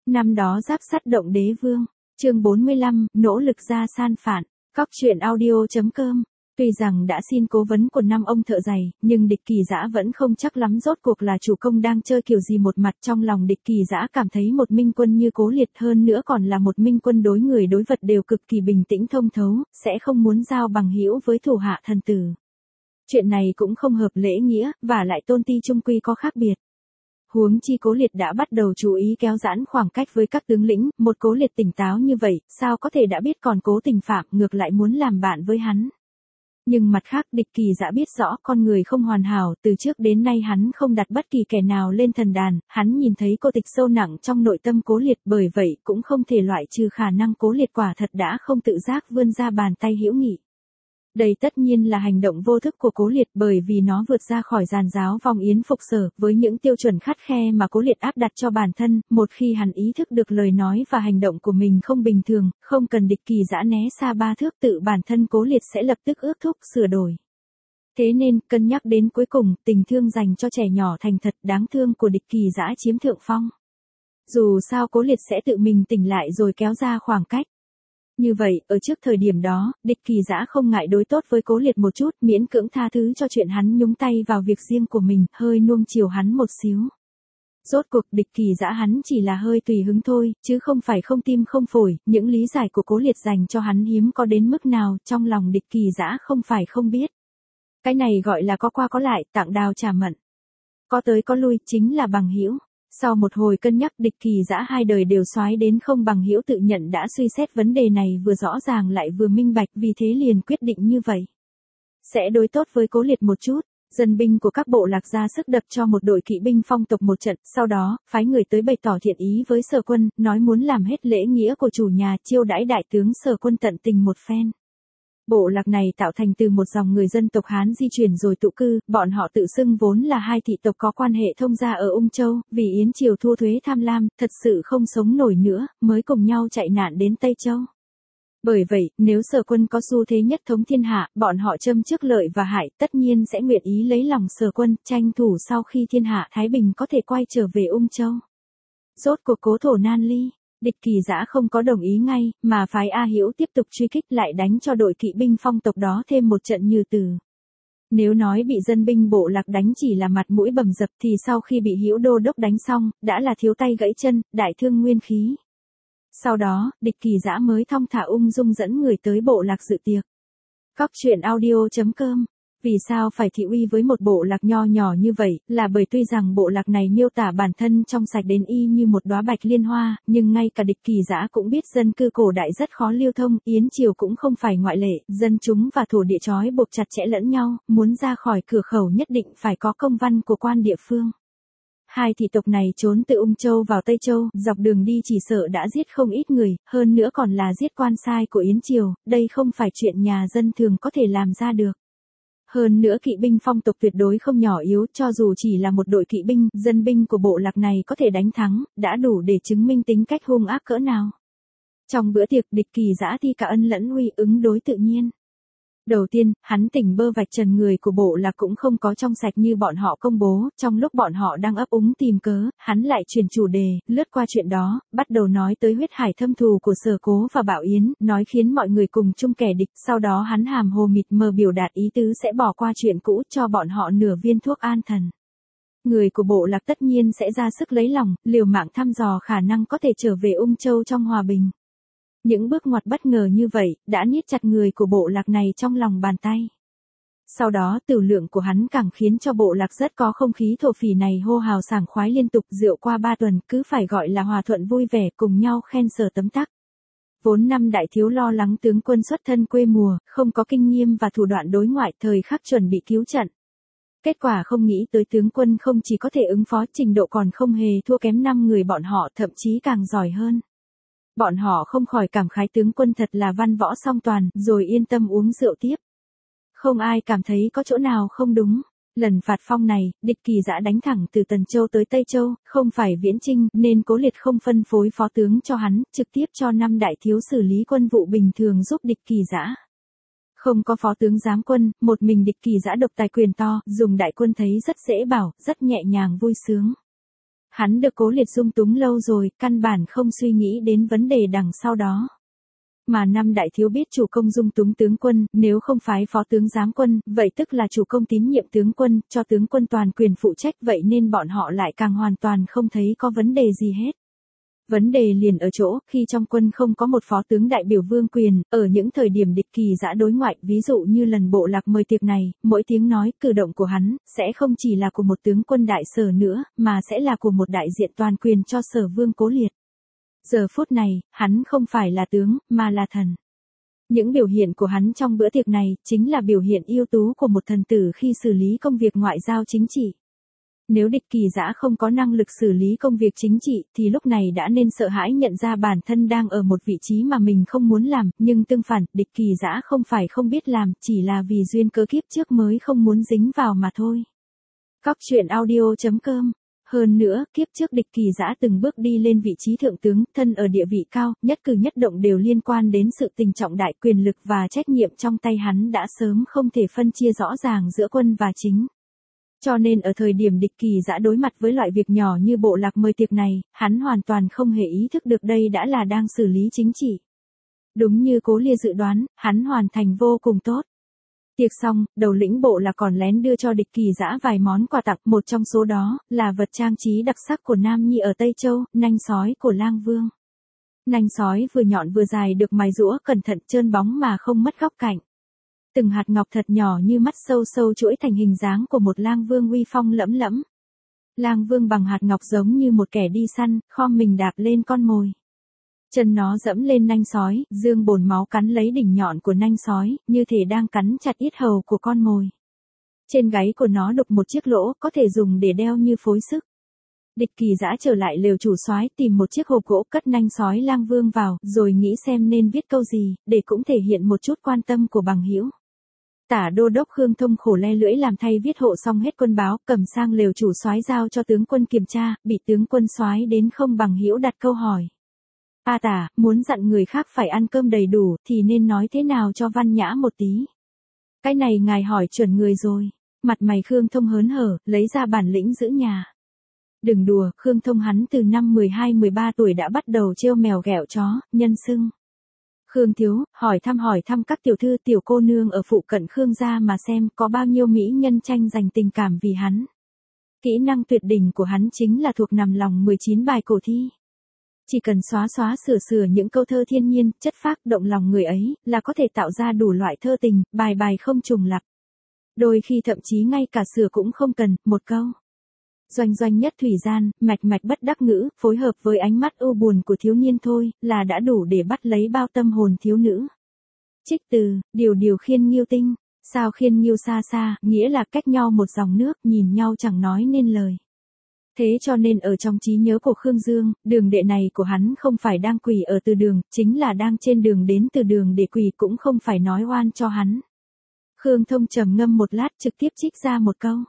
Năm đó giáp sắt động đế vương, chương 45, nỗ lực ra san phản, cóc truyện audio.com. Tuy rằng đã xin cố vấn của 5 ông thợ giày, nhưng Địch Kỳ Dã vẫn không chắc lắm rốt cuộc là chủ công đang chơi kiểu gì. Một mặt trong lòng Địch Kỳ Dã cảm thấy một minh quân như Cố Liệt, hơn nữa còn là một minh quân đối người đối vật đều cực kỳ bình tĩnh thông thấu, sẽ không muốn giao bằng hữu với thủ hạ thần tử. Chuyện này cũng không hợp lễ nghĩa, và lại tôn ti trung quy có khác biệt. Huống chi Cố Liệt đã bắt đầu chú ý kéo giãn khoảng cách với các tướng lĩnh, một Cố Liệt tỉnh táo như vậy, sao có thể đã biết còn cố tình phạm, ngược lại muốn làm bạn với hắn. Nhưng mặt khác Địch Kỳ Dã biết rõ con người không hoàn hảo, từ trước đến nay hắn không đặt bất kỳ kẻ nào lên thần đàn, hắn nhìn thấy cô tịch sâu nặng trong nội tâm Cố Liệt, bởi vậy cũng không thể loại trừ khả năng Cố Liệt quả thật đã không tự giác vươn ra bàn tay hữu nghị. Đây tất nhiên là hành động vô thức của Cố Liệt, bởi vì nó vượt ra khỏi giàn giáo vong yến phục sở, với những tiêu chuẩn khắt khe mà Cố Liệt áp đặt cho bản thân. Một khi hắn ý thức được lời nói và hành động của mình không bình thường, không cần Địch Kỳ Dã né xa 3 thước, tự bản thân Cố Liệt sẽ lập tức ước thúc sửa đổi. Thế nên, cân nhắc đến cuối cùng, tình thương dành cho trẻ nhỏ thành thật đáng thương của Địch Kỳ Dã chiếm thượng phong. Dù sao Cố Liệt sẽ tự mình tỉnh lại rồi kéo ra khoảng cách. Như vậy, ở trước thời điểm đó, Địch Kỳ Dã không ngại đối tốt với Cố Liệt một chút, miễn cưỡng tha thứ cho chuyện hắn nhúng tay vào việc riêng của mình, hơi nuông chiều hắn một xíu. Rốt cuộc Địch Kỳ Dã hắn chỉ là hơi tùy hứng thôi, chứ không phải không tim không phổi. Những lý giải của Cố Liệt dành cho hắn hiếm có đến mức nào, trong lòng Địch Kỳ Dã không phải không biết. Cái này gọi là có qua có lại, tặng đào trả mận. Có tới có lui, chính là bằng hữu. Sau một hồi cân nhắc, Địch Kỳ Dã hai đời đều soái đến không bằng hữu tự nhận đã suy xét vấn đề này vừa rõ ràng lại vừa minh bạch, vì thế liền quyết định như vậy. Sẽ đối tốt với Cố Liệt một chút. Dân binh của các bộ lạc ra sức đập cho một đội kỵ binh phong tộc một trận, sau đó, phái người tới bày tỏ thiện ý với Sở Quân, nói muốn làm hết lễ nghĩa của chủ nhà, chiêu đãi đại tướng Sở Quân tận tình một phen. Bộ lạc này tạo thành từ một dòng người dân tộc Hán di chuyển rồi tụ cư, bọn họ tự xưng vốn là hai thị tộc có quan hệ thông gia ở Ung Châu, vì Yến Triều thua thuế tham lam, thật sự không sống nổi nữa, mới cùng nhau chạy nạn đến Tây Châu. Bởi vậy, nếu Sở Quân có xu thế nhất thống thiên hạ, bọn họ châm trước lợi và hại, tất nhiên sẽ nguyện ý lấy lòng Sở Quân, tranh thủ sau khi thiên hạ Thái Bình có thể quay trở về Ung Châu. Rốt cuộc cố thổ nan ly. Địch Kỳ Dã không có đồng ý ngay, mà phái A Hữu tiếp tục truy kích, lại đánh cho đội kỵ binh phong tộc đó thêm một trận như tử. Nếu nói bị dân binh bộ lạc đánh chỉ là mặt mũi bầm dập, thì sau khi bị Hữu Đô đốc đánh xong, đã là thiếu tay gãy chân, đại thương nguyên khí. Sau đó, Địch Kỳ Dã mới thong thả ung dung dẫn người tới bộ lạc dự tiệc. Cóc truyện audio.com. Vì sao phải thị uy với một bộ lạc nho nhỏ như vậy, là bởi tuy rằng bộ lạc này miêu tả bản thân trong sạch đến y như một đóa bạch liên hoa, nhưng ngay cả Địch Kỳ Dã cũng biết dân cư cổ đại rất khó lưu thông, Yến Triều cũng không phải ngoại lệ, dân chúng và thổ địa trói buộc chặt chẽ lẫn nhau, muốn ra khỏi cửa khẩu nhất định phải có công văn của quan địa phương. Hai thị tộc này trốn từ Ung Châu vào Tây Châu, dọc đường đi chỉ sợ đã giết không ít người, hơn nữa còn là giết quan sai của Yến Triều, đây không phải chuyện nhà dân thường có thể làm ra được. Hơn nữa kỵ binh phong tộc tuyệt đối không nhỏ yếu, cho dù chỉ là một đội kỵ binh, dân binh của bộ lạc này có thể đánh thắng, đã đủ để chứng minh tính cách hung ác cỡ nào. Trong bữa tiệc, Địch Kỳ Dã thi cả ân lẫn uy, ứng đối tự nhiên. Đầu tiên, hắn tỉnh bơ vạch trần người của bộ lạc cũng không có trong sạch như bọn họ công bố, trong lúc bọn họ đang ấp úng tìm cớ, hắn lại chuyển chủ đề, lướt qua chuyện đó, bắt đầu nói tới huyết hải thâm thù của Sở Cố và Bảo Yến, nói khiến mọi người cùng chung kẻ địch, sau đó hắn hàm hồ mịt mờ biểu đạt ý tứ sẽ bỏ qua chuyện cũ, cho bọn họ nửa viên thuốc an thần. Người của bộ lạc tất nhiên sẽ ra sức lấy lòng, liều mạng thăm dò khả năng có thể trở về Ung Châu trong hòa bình. Những bước ngoặt bất ngờ như vậy, đã niết chặt người của bộ lạc này trong lòng bàn tay. Sau đó tử lượng của hắn càng khiến cho bộ lạc rất có không khí thổ phỉ này hô hào sảng khoái liên tục, rượu qua 3 tuần, cứ phải gọi là hòa thuận vui vẻ, cùng nhau khen Sở tấm tắc. Vốn năm đại thiếu lo lắng tướng quân xuất thân quê mùa, không có kinh nghiệm và thủ đoạn đối ngoại, thời khắc chuẩn bị cứu trận. Kết quả không nghĩ tới tướng quân không chỉ có thể ứng phó, trình độ còn không hề thua kém 5 người bọn họ, thậm chí càng giỏi hơn. Bọn họ không khỏi cảm khái tướng quân thật là văn võ song toàn, rồi yên tâm uống rượu tiếp. Không ai cảm thấy có chỗ nào không đúng. Lần phạt phong này, Địch Kỳ Dã đánh thẳng từ Tần Châu tới Tây Châu, không phải viễn chinh, nên Cố Liệt không phân phối phó tướng cho hắn, trực tiếp cho 5 đại thiếu xử lý quân vụ bình thường giúp Địch Kỳ Dã. Không có phó tướng giám quân, một mình Địch Kỳ Dã độc tài quyền to, dùng đại quân thấy rất dễ bảo, rất nhẹ nhàng vui sướng. Hắn được Cố Liệt dung túng lâu rồi, căn bản không suy nghĩ đến vấn đề đằng sau đó. Mà năm đại thiếu biết chủ công dung túng tướng quân, nếu không phái phó tướng giám quân, vậy tức là chủ công tín nhiệm tướng quân, cho tướng quân toàn quyền phụ trách, vậy nên bọn họ lại càng hoàn toàn không thấy có vấn đề gì hết. Vấn đề liền ở chỗ, khi trong quân không có một phó tướng đại biểu vương quyền, ở những thời điểm địch kỳ dã đối ngoại, ví dụ như lần bộ lạc mời tiệc này, mỗi tiếng nói, cử động của hắn, sẽ không chỉ là của một tướng quân đại sở nữa, mà sẽ là của một đại diện toàn quyền cho sở vương Cố Liệt. Giờ phút này, hắn không phải là tướng, mà là thần. Những biểu hiện của hắn trong bữa tiệc này, chính là biểu hiện ưu tú của một thần tử khi xử lý công việc ngoại giao chính trị. Nếu địch kỳ dã không có năng lực xử lý công việc chính trị, thì lúc này đã nên sợ hãi nhận ra bản thân đang ở một vị trí mà mình không muốn làm, nhưng tương phản, địch kỳ dã không phải không biết làm, chỉ là vì duyên cớ kiếp trước mới không muốn dính vào mà thôi. Cóc truyện audio.com. Hơn nữa, kiếp trước địch kỳ dã từng bước đi lên vị trí thượng tướng, thân ở địa vị cao, nhất cử nhất động đều liên quan đến sự tình trọng đại, quyền lực và trách nhiệm trong tay hắn đã sớm không thể phân chia rõ ràng giữa quân và chính. Cho nên ở thời điểm địch kỳ dã đối mặt với loại việc nhỏ như bộ lạc mời tiệc này, hắn hoàn toàn không hề ý thức được đây đã là đang xử lý chính trị. Đúng như Cố Liệt dự đoán, hắn hoàn thành vô cùng tốt. Tiệc xong, đầu lĩnh bộ là còn lén đưa cho địch kỳ dã vài món quà tặng, một trong số đó là vật trang trí đặc sắc của Nam Nhi ở Tây Châu, nanh sói của Lang Vương. Nanh sói vừa nhọn vừa dài được mài rũa cẩn thận, trơn bóng mà không mất góc cạnh. Từng hạt ngọc thật nhỏ như mắt sâu sâu chuỗi thành hình dáng của một Lang Vương uy phong lẫm lẫm. Lang Vương bằng hạt ngọc giống như một kẻ đi săn, khom mình đạp lên con mồi. Chân nó dẫm lên nanh sói, dương bồn máu cắn lấy đỉnh nhọn của nanh sói, như thể đang cắn chặt yết hầu của con mồi. Trên gáy của nó đục một chiếc lỗ, có thể dùng để đeo như phối sức. Địch kỳ dã trở lại lều chủ soái, tìm một chiếc hộp gỗ cất nanh sói Lang Vương vào, rồi nghĩ xem nên viết câu gì, để cũng thể hiện một chút quan tâm của bằng hữu. Tả đô đốc Khương Thông khổ le lưỡi làm thay viết hộ xong hết quân báo, cầm sang lều chủ soái giao cho tướng quân kiểm tra, bị tướng quân soái đến không bằng hữu đặt câu hỏi. Tả, muốn dặn người khác phải ăn cơm đầy đủ, thì nên nói thế nào cho văn nhã một tí. Cái này ngài hỏi chuẩn người rồi. Mặt mày Khương Thông hớn hở, lấy ra bản lĩnh giữ nhà. Đừng đùa, Khương Thông hắn từ năm 12-13 tuổi đã bắt đầu trêu mèo ghẹo chó, nhân xưng. Khương thiếu, hỏi thăm các tiểu thư tiểu cô nương ở phụ cận Khương gia mà xem có bao nhiêu mỹ nhân tranh giành tình cảm vì hắn. Kỹ năng tuyệt đỉnh của hắn chính là thuộc nằm lòng 19 bài cổ thi. Chỉ cần xóa sửa những câu thơ thiên nhiên, chất phác động lòng người ấy, là có thể tạo ra đủ loại thơ tình, bài không trùng lặp. Đôi khi thậm chí ngay cả sửa cũng không cần, một câu. Doanh nhất thủy gian, mạch bất đắc ngữ, phối hợp với ánh mắt u buồn của thiếu niên thôi, là đã đủ để bắt lấy bao tâm hồn thiếu nữ. Trích từ, điều khiên nghiêu tinh, sao khiên nghiêu xa, nghĩa là cách nhau một dòng nước, nhìn nhau chẳng nói nên lời. Thế cho nên ở trong trí nhớ của Khương Dương, đường đệ này của hắn không phải đang quỳ ở từ đường, chính là đang trên đường đến từ đường để quỳ, cũng không phải nói oan cho hắn. Khương Thông trầm ngâm một lát, trực tiếp trích ra một câu.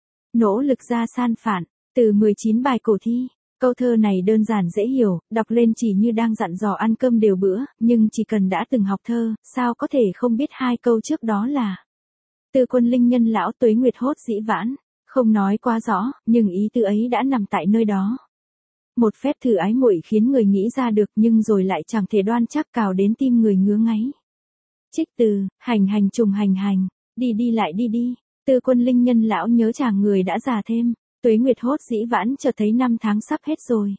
Nỗ lực ra san phản, từ 19 bài cổ thi. Câu thơ này đơn giản dễ hiểu, đọc lên chỉ như đang dặn dò ăn cơm đều bữa, nhưng chỉ cần đã từng học thơ, sao có thể không biết hai câu trước đó là từ quân linh nhân lão tuế nguyệt hốt dĩ vãn. Không nói quá rõ, nhưng ý tư ấy đã nằm tại nơi đó. Một phép thử ái muội khiến người nghĩ ra được, nhưng rồi lại chẳng thể đoan chắc cào đến tim người ngứa ngáy. Trích từ, hành trùng hành, đi lại đi. Tư quân linh nhân lão nhớ chàng người đã già thêm, tuế nguyệt hốt dĩ vãn chợt thấy năm tháng sắp hết rồi.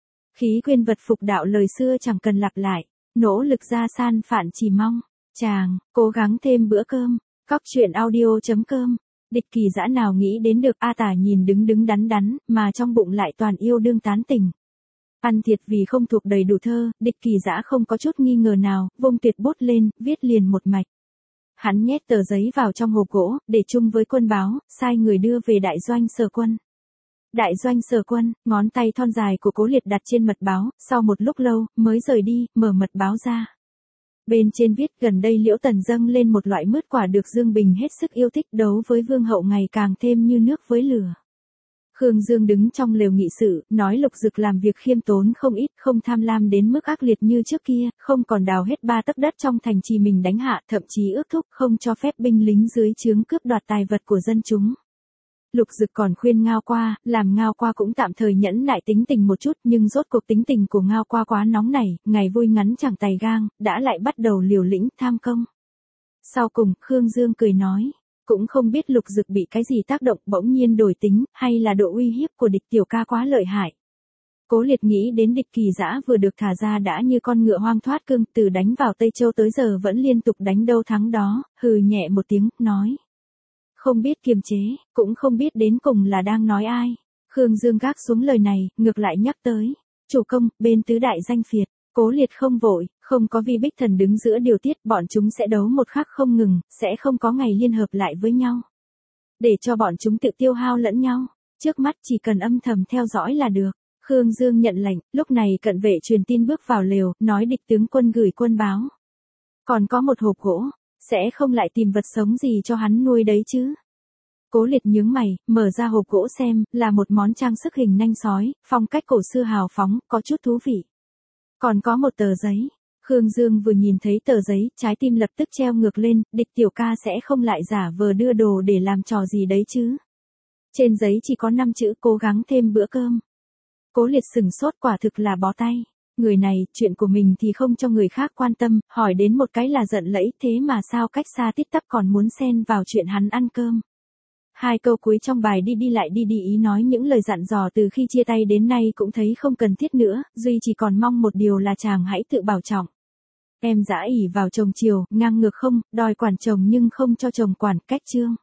Khí quyên vật phục đạo lời xưa chẳng cần lặp lại, nỗ lực ra san phản chỉ mong, chàng, cố gắng thêm bữa cơm. Cóc truyện audio.com. Địch kỳ dã nào nghĩ đến được Tả nhìn đứng đắn, mà trong bụng lại toàn yêu đương tán tình. Ăn thiệt vì không thuộc đầy đủ thơ, địch kỳ dã không có chút nghi ngờ nào, vung tuyệt bút lên, viết liền một mạch. Hắn nhét tờ giấy vào trong hộp gỗ, để chung với quân báo, sai người đưa về đại doanh sở quân. Đại doanh sở quân, ngón tay thon dài của Cố Liệt đặt trên mật báo, sau một lúc lâu, mới rời đi, mở mật báo ra. Bên trên viết gần đây Liễu Tần dâng lên một loại mứt quả được Dương Bình hết sức yêu thích, đấu với Vương hậu ngày càng thêm như nước với lửa. Khương Dương đứng trong lều nghị sự, nói Lục Dực làm việc khiêm tốn không ít, không tham lam đến mức ác liệt như trước kia, không còn đào hết 3 tấc đất trong thành trì mình đánh hạ, thậm chí ước thúc không cho phép binh lính dưới trướng cướp đoạt tài vật của dân chúng. Lục Dực còn khuyên Ngao Qua, làm Ngao Qua cũng tạm thời nhẫn nại tính tình một chút, nhưng rốt cuộc tính tình của Ngao Qua quá nóng nảy, ngày vui ngắn chẳng tày gang, đã lại bắt đầu liều lĩnh tham công. Sau cùng, Khương Dương cười nói, cũng không biết Lục Dực bị cái gì tác động bỗng nhiên đổi tính, hay là độ uy hiếp của địch tiểu ca quá lợi hại. Cố Liệt nghĩ đến địch Kỳ Dã vừa được thả ra đã như con ngựa hoang thoát cương, từ đánh vào Tây Châu tới giờ vẫn liên tục đánh đâu thắng đó, hừ nhẹ một tiếng, nói. Không biết kiềm chế, cũng không biết đến cùng là đang nói ai. Khương Dương gác xuống lời này, ngược lại nhắc tới. Chủ công, bên tứ đại danh phiệt, Cố Liệt không vội, không có Vi Bích Thần đứng giữa điều tiết, bọn chúng sẽ đấu một khắc không ngừng, sẽ không có ngày liên hợp lại với nhau. Để cho bọn chúng tự tiêu hao lẫn nhau, trước mắt chỉ cần âm thầm theo dõi là được. Khương Dương nhận lệnh, lúc này cận vệ truyền tin bước vào lều, nói địch tướng quân gửi quân báo. Còn có một hộp gỗ, sẽ không lại tìm vật sống gì cho hắn nuôi đấy chứ. Cố Liệt nhướng mày, mở ra hộp gỗ xem, là một món trang sức hình nanh sói, phong cách cổ xưa hào phóng, có chút thú vị. Còn có một tờ giấy. Khương Dương vừa nhìn thấy tờ giấy, trái tim lập tức treo ngược lên, địch tiểu ca sẽ không lại giả vờ đưa đồ để làm trò gì đấy chứ. Trên giấy chỉ có 5 chữ cố gắng thêm bữa cơm. Cố Liệt sửng sốt, quả thực là bó tay. Người này, chuyện của mình thì không cho người khác quan tâm, hỏi đến một cái là giận lẫy, thế mà sao cách xa tít tắp còn muốn xen vào chuyện hắn ăn cơm. 2 câu cuối trong bài đi đi ý nói những lời dặn dò từ khi chia tay đến nay cũng thấy không cần thiết nữa, duy chỉ còn mong một điều là chàng hãy tự bảo trọng. Em dã ỉ vào chồng chiều, ngang ngược không, đòi quản chồng nhưng không cho chồng quản, cách chương.